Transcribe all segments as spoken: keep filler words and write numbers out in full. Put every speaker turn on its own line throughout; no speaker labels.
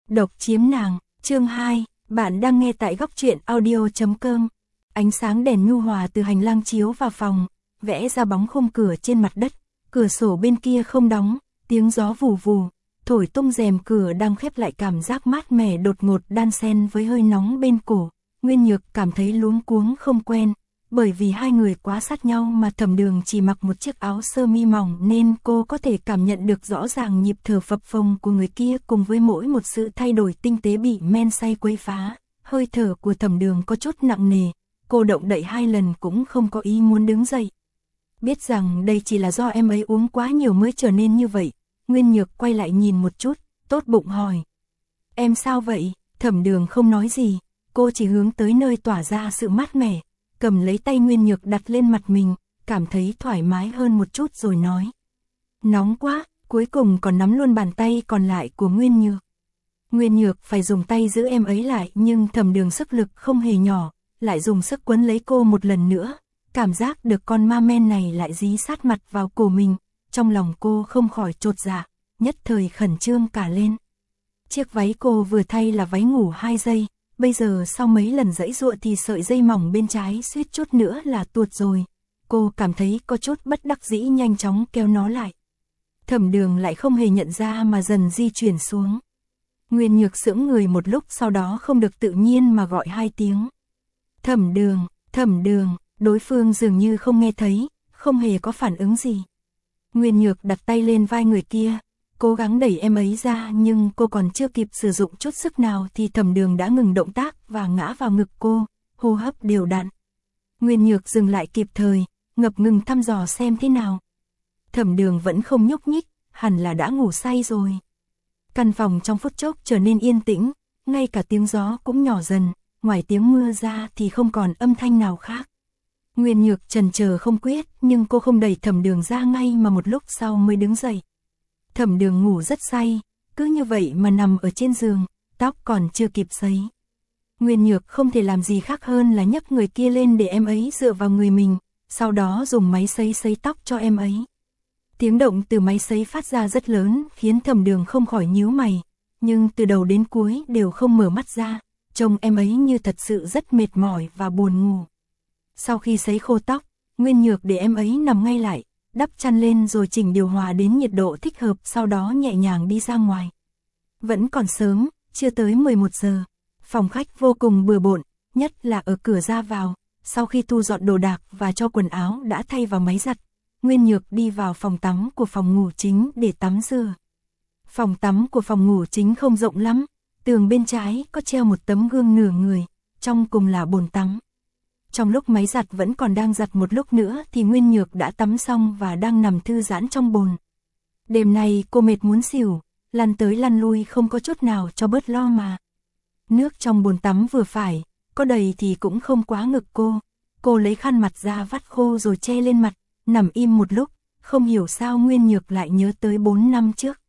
Độc chiếm nàng, chương hai, bạn đang nghe tại góc truyện audio chấm com. Ánh sáng đèn nhu hòa từ hành lang chiếu vào phòng, vẽ ra bóng khung cửa trên mặt đất, cửa sổ bên kia không đóng, tiếng gió vù vù, thổi tung rèm cửa đang khép lại, cảm giác mát mẻ đột ngột đan xen với hơi nóng bên cổ. Nguyên Nhược cảm thấy luống cuống không quen, bởi vì hai người quá sát nhau mà Thẩm Đường chỉ mặc một chiếc áo sơ mi mỏng nên cô có thể cảm nhận được rõ ràng nhịp thở phập phồng của người kia, cùng với mỗi một sự thay đổi tinh tế bị men say quấy phá. Hơi thở của Thẩm Đường có chút nặng nề, cô động đậy hai lần cũng không có ý muốn đứng dậy. Biết rằng đây chỉ là do em ấy uống quá nhiều mới trở nên như vậy, Nguyên Nhược quay lại nhìn một chút, tốt bụng hỏi. Em sao vậy? Thẩm Đường không nói gì, cô chỉ hướng tới nơi tỏa ra sự mát mẻ, cầm lấy tay Nguyên Nhược đặt lên mặt mình, cảm thấy thoải mái hơn một chút rồi nói. Nóng quá, cuối cùng còn nắm luôn bàn tay còn lại của Nguyên Nhược. Nguyên Nhược phải dùng tay giữ em ấy lại, nhưng Thẩm Đường sức lực không hề nhỏ, lại dùng sức quấn lấy cô một lần nữa. Cảm giác được con ma men này lại dí sát mặt vào cổ mình, trong lòng cô không khỏi chột dạ, nhất thời khẩn trương cả lên. Chiếc váy cô vừa thay là váy ngủ hai giây, bây giờ sau mấy lần giãy giụa thì sợi dây mỏng bên trái suýt chút nữa là tuột rồi. Cô cảm thấy có chút bất đắc dĩ, nhanh chóng kéo nó lại. Thẩm Đường lại không hề nhận ra mà dần di chuyển xuống. Nguyên Nhược sững người một lúc, sau đó không được tự nhiên mà gọi hai tiếng. Thẩm Đường, Thẩm Đường, đối phương dường như không nghe thấy, không hề có phản ứng gì. Nguyên Nhược đặt tay lên vai người kia, cố gắng đẩy em ấy ra, nhưng cô còn chưa kịp sử dụng chút sức nào thì Thẩm Đường đã ngừng động tác và ngã vào ngực cô, hô hấp đều đặn. Nguyên Nhược dừng lại kịp thời, ngập ngừng thăm dò xem thế nào. Thẩm Đường vẫn không nhúc nhích, hẳn là đã ngủ say rồi. Căn phòng trong phút chốc trở nên yên tĩnh, ngay cả tiếng gió cũng nhỏ dần, ngoài tiếng mưa ra thì không còn âm thanh nào khác. Nguyên Nhược chần chờ không quyết, nhưng cô không đẩy Thẩm Đường ra ngay mà một lúc sau mới đứng dậy. Thẩm Đường ngủ rất say, cứ như vậy mà nằm ở trên giường, tóc còn chưa kịp sấy. Nguyên Nhược không thể làm gì khác hơn là nhấc người kia lên để em ấy dựa vào người mình, sau đó dùng máy sấy sấy tóc cho em ấy. Tiếng động từ máy sấy phát ra rất lớn, khiến Thẩm Đường không khỏi nhíu mày, nhưng từ đầu đến cuối đều không mở mắt ra, trông em ấy như thật sự rất mệt mỏi và buồn ngủ. Sau khi sấy khô tóc, Nguyên Nhược để em ấy nằm ngay lại, đắp chăn lên rồi chỉnh điều hòa đến nhiệt độ thích hợp, sau đó nhẹ nhàng đi ra ngoài. Vẫn còn sớm, chưa tới mười một giờ, phòng khách vô cùng bừa bộn, nhất là ở cửa ra vào. Sau khi thu dọn đồ đạc và cho quần áo đã thay vào máy giặt, Nguyên Nhược đi vào phòng tắm của phòng ngủ chính để tắm rửa. Phòng tắm của phòng ngủ chính không rộng lắm, tường bên trái có treo một tấm gương nửa người, trong cùng là bồn tắm. Trong lúc máy giặt vẫn còn đang giặt một lúc nữa thì Nguyên Nhược đã tắm xong và đang nằm thư giãn trong bồn. Đêm nay cô mệt muốn xỉu, lăn tới lăn lui không có chút nào cho bớt lo mà. Nước trong bồn tắm vừa phải, có đầy thì cũng không quá ngực cô. Cô lấy khăn mặt ra vắt khô rồi che lên mặt, nằm im một lúc, không hiểu sao Nguyên Nhược lại nhớ tới bốn năm trước.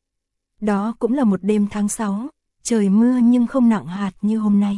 Đó cũng là một đêm tháng sáu, trời mưa nhưng không nặng hạt như hôm nay.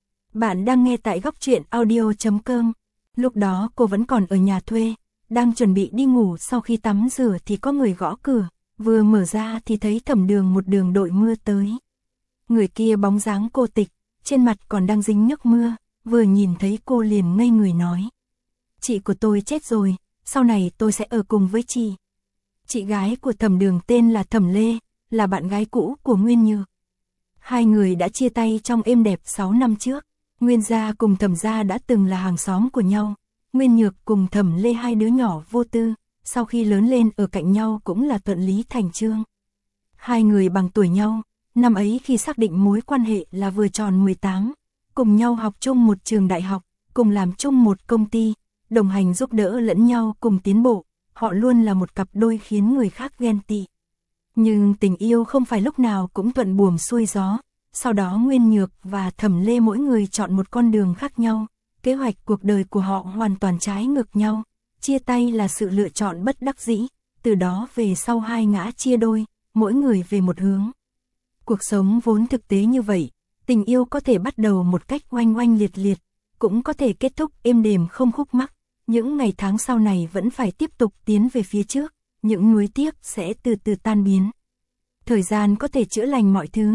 Bạn đang nghe tại góc truyện audio chấm com. Lúc đó cô vẫn còn ở nhà thuê, đang chuẩn bị đi ngủ, sau khi tắm rửa thì có người gõ cửa, vừa mở ra thì thấy Thẩm Đường một đường đội mưa tới. Người kia bóng dáng cô tịch, trên mặt còn đang dính nước mưa, vừa nhìn thấy cô liền ngây người nói. Chị của tôi chết rồi, sau này tôi sẽ ở cùng với chị. Chị gái của Thẩm Đường tên là Thẩm Lê, là bạn gái cũ của Nguyên Nhược. Hai người đã chia tay trong êm đẹp sáu năm trước. Nguyên gia cùng Thẩm gia đã từng là hàng xóm của nhau. Nguyên Nhược cùng Thẩm Lê hai đứa nhỏ vô tư, sau khi lớn lên ở cạnh nhau cũng là thuận lý thành chương. Hai người bằng tuổi nhau, năm ấy khi xác định mối quan hệ là vừa tròn mười tám, cùng nhau học chung một trường đại học, cùng làm chung một công ty, đồng hành giúp đỡ lẫn nhau cùng tiến bộ, họ luôn là một cặp đôi khiến người khác ghen tị. Nhưng tình yêu không phải lúc nào cũng thuận buồm xuôi gió. Sau đó Nguyên Nhược và Thẩm Lê mỗi người chọn một con đường khác nhau, kế hoạch cuộc đời của họ hoàn toàn trái ngược nhau, chia tay là sự lựa chọn bất đắc dĩ, từ đó về sau hai ngã chia đôi, mỗi người về một hướng. Cuộc sống vốn thực tế như vậy, tình yêu có thể bắt đầu một cách oanh oanh liệt liệt, cũng có thể kết thúc êm đềm không khúc mắc, những ngày tháng sau này vẫn phải tiếp tục tiến về phía trước, những nuối tiếc sẽ từ từ tan biến. Thời gian có thể chữa lành mọi thứ.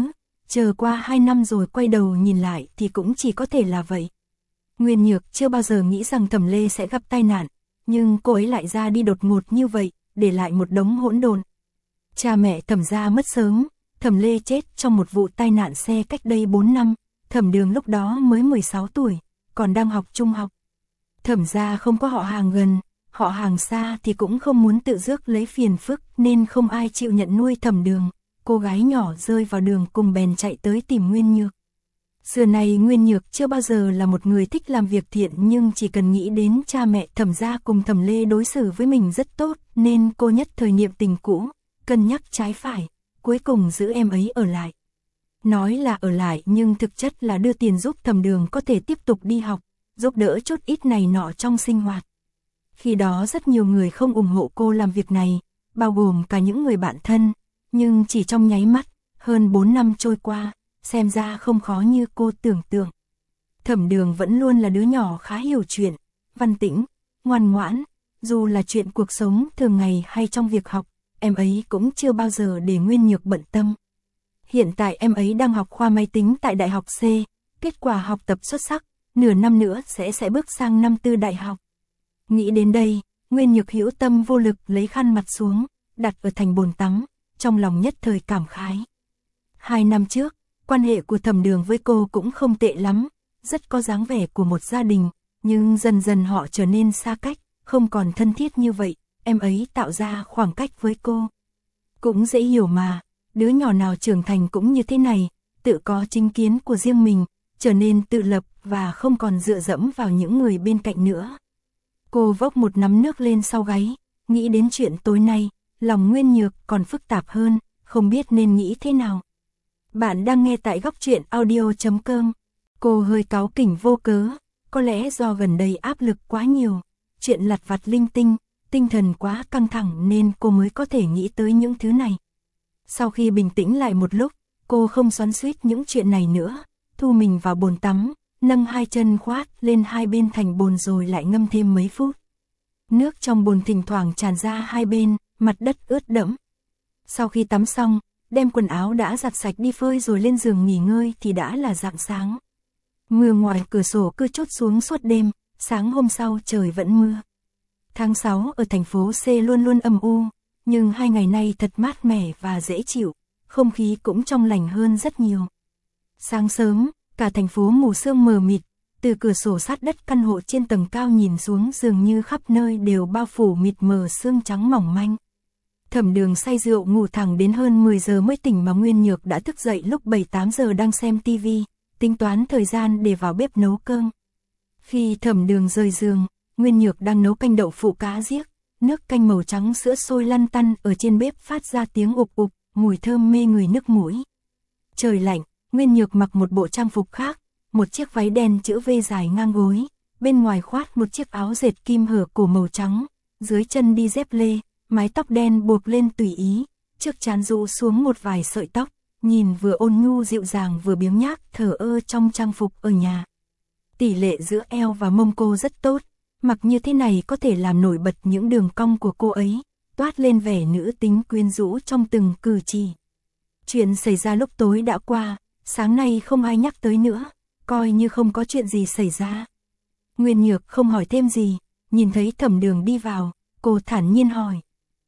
chờ qua hai năm rồi quay đầu nhìn lại thì cũng chỉ có thể là vậy. Nguyên Nhược chưa bao giờ nghĩ rằng Thẩm Lê sẽ gặp tai nạn, nhưng cô ấy lại ra đi đột ngột như vậy, để lại một đống hỗn độn. Cha mẹ Thẩm gia mất sớm, Thẩm Lê chết trong một vụ tai nạn xe cách đây bốn năm, Thẩm Đường lúc đó mới mười sáu tuổi, còn đang học trung học. Thẩm gia không có họ hàng gần, họ hàng xa thì cũng không muốn tự rước lấy phiền phức nên không ai chịu nhận nuôi Thẩm Đường. Cô gái nhỏ rơi vào đường cùng bèn chạy tới tìm Nguyên Nhược. Xưa này Nguyên Nhược chưa bao giờ là một người thích làm việc thiện, nhưng chỉ cần nghĩ đến cha mẹ Thẩm gia cùng Thẩm Lê đối xử với mình rất tốt nên cô nhất thời niệm tình cũ, cân nhắc trái phải, cuối cùng giữ em ấy ở lại. Nói là ở lại nhưng thực chất là đưa tiền giúp Thẩm Đường có thể tiếp tục đi học, giúp đỡ chút ít này nọ trong sinh hoạt. Khi đó rất nhiều người không ủng hộ cô làm việc này, bao gồm cả những người bạn thân, nhưng chỉ trong nháy mắt, hơn bốn năm trôi qua, xem ra không khó như cô tưởng tượng. Thẩm Đường vẫn luôn là đứa nhỏ khá hiểu chuyện, văn tĩnh, ngoan ngoãn, dù là chuyện cuộc sống thường ngày hay trong việc học, em ấy cũng chưa bao giờ để Nguyên Nhược bận tâm. Hiện tại em ấy đang học khoa máy tính tại Đại học C, kết quả học tập xuất sắc, nửa năm nữa sẽ sẽ bước sang năm tư đại học. Nghĩ đến đây, Nguyên Nhược hữu tâm vô lực lấy khăn mặt xuống, đặt ở thành bồn tắm, trong lòng nhất thời cảm khái. Hai năm trước, quan hệ của Thẩm Đường với cô cũng không tệ lắm, rất có dáng vẻ của một gia đình, nhưng dần dần họ trở nên xa cách, không còn thân thiết như vậy, em ấy tạo ra khoảng cách với cô. Cũng dễ hiểu mà, đứa nhỏ nào trưởng thành cũng như thế này, tự có chính kiến của riêng mình, trở nên tự lập và không còn dựa dẫm vào những người bên cạnh nữa. Cô vốc một nắm nước lên sau gáy, nghĩ đến chuyện tối nay, lòng Nguyên Nhược còn phức tạp hơn, không biết nên nghĩ thế nào. Bạn đang nghe tại góc truyện audio chấm com. Cô hơi cáu kỉnh vô cớ, có lẽ do gần đây áp lực quá nhiều, chuyện lặt vặt linh tinh, tinh thần quá căng thẳng nên cô mới có thể nghĩ tới những thứ này. Sau khi bình tĩnh lại một lúc, cô không xoắn xuýt những chuyện này nữa, thu mình vào bồn tắm, nâng hai chân khoát lên hai bên thành bồn rồi lại ngâm thêm mấy phút. Nước trong bồn thỉnh thoảng tràn ra hai bên, mặt đất ướt đẫm. Sau khi tắm xong, đem quần áo đã giặt sạch đi phơi rồi lên giường nghỉ ngơi thì đã là rạng sáng. Mưa ngoài cửa sổ cứ trút xuống suốt đêm, sáng hôm sau trời vẫn mưa. Tháng sáu ở thành phố C luôn luôn âm u, nhưng hai ngày nay thật mát mẻ và dễ chịu, không khí cũng trong lành hơn rất nhiều. Sáng sớm, cả thành phố mù sương mờ mịt, từ cửa sổ sát đất căn hộ trên tầng cao nhìn xuống dường như khắp nơi đều bao phủ mịt mờ sương trắng mỏng manh. Thẩm Đường say rượu ngủ thẳng đến hơn mười giờ mới tỉnh mà Nguyên Nhược đã thức dậy lúc bảy tám giờ đang xem tivi, tính toán thời gian để vào bếp nấu cơm. Khi Thẩm Đường rời giường, Nguyên Nhược đang nấu canh đậu phụ cá riếc, nước canh màu trắng sữa sôi lăn tăn ở trên bếp phát ra tiếng ục ục, mùi thơm mê người nước mũi. Trời lạnh, Nguyên Nhược mặc một bộ trang phục khác, một chiếc váy đen chữ V dài ngang gối, bên ngoài khoác một chiếc áo dệt kim hở cổ màu trắng, dưới chân đi dép lê, mái tóc đen buộc lên tùy ý, trước trán rũ xuống một vài sợi tóc, nhìn vừa ôn nhu dịu dàng vừa biếng nhác thờ ơ trong trang phục ở nhà. Tỷ lệ giữa eo và mông cô rất tốt, mặc như thế này có thể làm nổi bật những đường cong của cô ấy, toát lên vẻ nữ tính quyến rũ trong từng cử chỉ. Chuyện xảy ra lúc tối đã qua, sáng nay không ai nhắc tới nữa, coi như không có chuyện gì xảy ra. Nguyên Nhược không hỏi thêm gì, nhìn thấy Thẩm Đường đi vào, cô thản nhiên hỏi.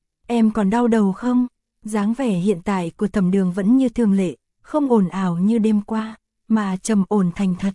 Em còn đau đầu không? Dáng vẻ hiện tại của Thẩm Đường vẫn như thường lệ, không ồn ào như đêm qua, mà trầm ổn thành thật.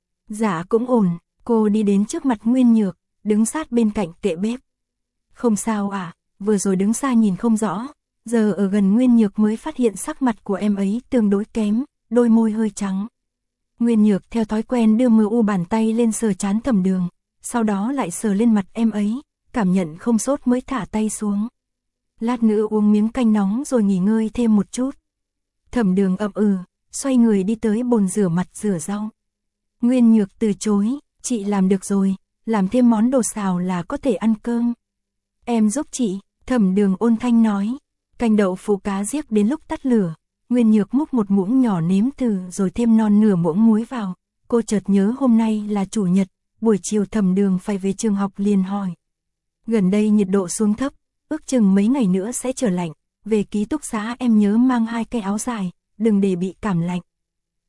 Dạ cũng ổn, cô đi đến trước mặt Nguyên Nhược, đứng sát bên cạnh kệ bếp. Không sao à, vừa rồi đứng xa nhìn không rõ, giờ ở gần Nguyên Nhược mới phát hiện sắc mặt của em ấy tương đối kém, đôi môi hơi trắng. Nguyên Nhược theo thói quen đưa mờ u bàn tay lên sờ trán Thẩm Đường, sau đó lại sờ lên mặt em ấy, cảm nhận không sốt mới thả tay xuống. Lát nữa uống miếng canh nóng rồi nghỉ ngơi thêm một chút. Thẩm Đường ậm ừ, xoay người đi tới bồn rửa mặt rửa rau. Nguyên Nhược từ chối, chị làm được rồi, làm thêm món đồ xào là có thể ăn cơm. Em giúp chị, Thẩm Đường ôn thanh nói. Canh đậu phụ cá riếc đến lúc tắt lửa, Nguyên Nhược múc một muỗng nhỏ nếm thử rồi thêm non nửa muỗng muối vào. Cô chợt nhớ hôm nay là chủ nhật, buổi chiều Thẩm Đường phải về trường học liền hỏi. Gần đây nhiệt độ xuống thấp, ước chừng mấy ngày nữa sẽ trở lạnh, về ký túc xá em nhớ mang hai cái áo dài, đừng để bị cảm lạnh.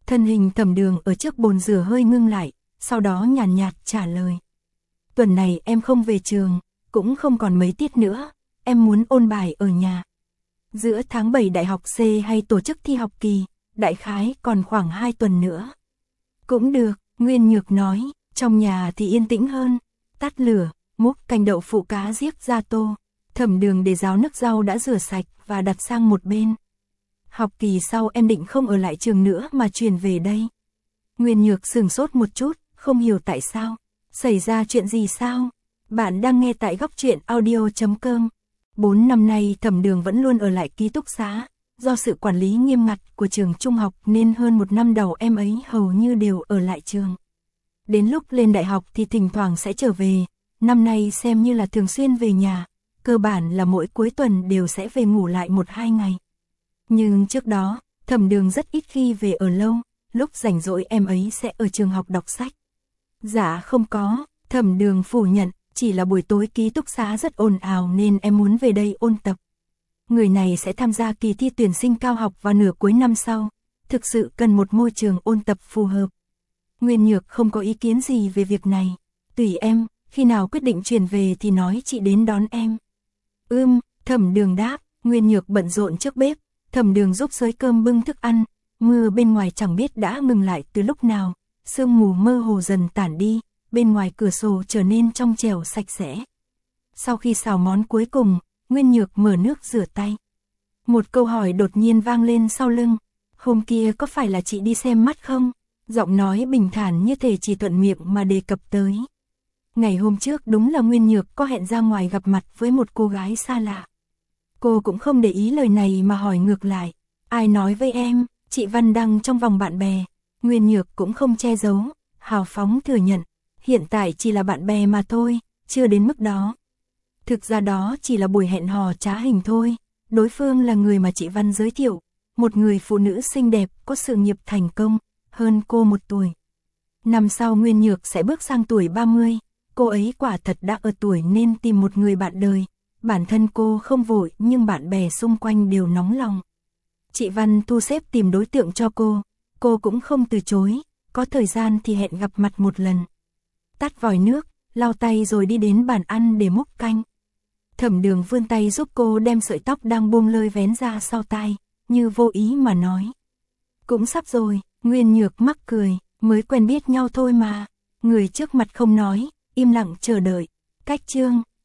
Thân hình Thẩm Đường ở trước bồn rửa hơi ngưng lại, sau đó nhàn nhạt, nhạt trả lời. Tuần này em không về trường, cũng không còn mấy tiết nữa, em muốn ôn bài ở nhà. Giữa tháng bảy đại học C hay tổ chức thi học kỳ, đại khái còn khoảng hai tuần nữa. Cũng được, Nguyên Nhược nói, trong nhà thì yên tĩnh hơn, tắt lửa, múc canh đậu phụ cá giết ra tô. Thẩm Đường để ráo nước rau đã rửa sạch và đặt sang một bên. Học kỳ sau em định không ở lại trường nữa mà chuyển về đây. Nguyên Nhược sửng sốt một chút, không hiểu tại sao. Xảy ra chuyện gì sao? Bạn đang nghe tại góc truyện audio chấm com. Bốn năm nay Thẩm Đường vẫn luôn ở lại ký túc xá. Do sự quản lý nghiêm ngặt của trường trung học nên hơn một năm đầu em ấy hầu như đều ở lại trường. Đến lúc lên đại học thì thỉnh thoảng sẽ trở về. Năm nay xem như là thường xuyên về nhà. Cơ bản là mỗi cuối tuần đều sẽ về ngủ lại một hai ngày. Nhưng trước đó, Thẩm Đường rất ít khi về ở lâu. Lúc rảnh rỗi em ấy sẽ ở trường học đọc sách. Dạ không có, Thẩm Đường phủ nhận, chỉ là buổi tối ký túc xá rất ồn ào nên em muốn về đây ôn tập. Người này sẽ tham gia kỳ thi tuyển sinh cao học vào nửa cuối năm sau, thực sự cần một môi trường ôn tập phù hợp. Nguyên Nhược không có ý kiến gì về việc này, tùy em, khi nào quyết định chuyển về thì nói chị đến đón em. Ưm, Thẩm Đường đáp, Nguyên Nhược bận rộn trước bếp, Thẩm Đường giúp xới cơm bưng thức ăn, mưa bên ngoài chẳng biết đã ngừng lại từ lúc nào. Sương mù mơ hồ dần tản đi, bên ngoài cửa sổ trở nên trong trẻo sạch sẽ. Sau khi xào món cuối cùng, Nguyên Nhược mở nước rửa tay. Một câu hỏi đột nhiên vang lên sau lưng. Hôm kia có phải là chị đi xem mắt không? Giọng nói bình thản như thể chỉ thuận miệng mà đề cập tới. Ngày hôm trước đúng là Nguyên Nhược có hẹn ra ngoài gặp mặt với một cô gái xa lạ. Cô cũng không để ý lời này mà hỏi ngược lại. Ai nói với em, chị Văn đang trong vòng bạn bè. Nguyên Nhược cũng không che giấu, hào phóng thừa nhận, hiện tại chỉ là bạn bè mà thôi, chưa đến mức đó. Thực ra đó chỉ là buổi hẹn hò trá hình thôi, đối phương là người mà chị Văn giới thiệu, một người phụ nữ xinh đẹp, có sự nghiệp thành công, hơn cô một tuổi. Năm sau Nguyên Nhược sẽ bước sang tuổi ba mươi, cô ấy quả thật đã ở tuổi nên tìm một người bạn đời, bản thân cô không vội nhưng bạn bè xung quanh đều nóng lòng. Chị Văn thu xếp tìm đối tượng cho cô. Cô cũng không từ chối, có thời gian thì hẹn gặp mặt một lần. Tắt vòi nước, lau tay rồi đi đến bàn ăn để múc canh. Thẩm Đường vươn tay giúp cô đem sợi tóc đang buông lơi vén ra sau tai, như vô ý mà nói. Cũng sắp rồi, Nguyên Nhược mắc cười, mới quen biết nhau thôi mà. Người trước mặt không nói, im lặng chờ đợi. Cách chương,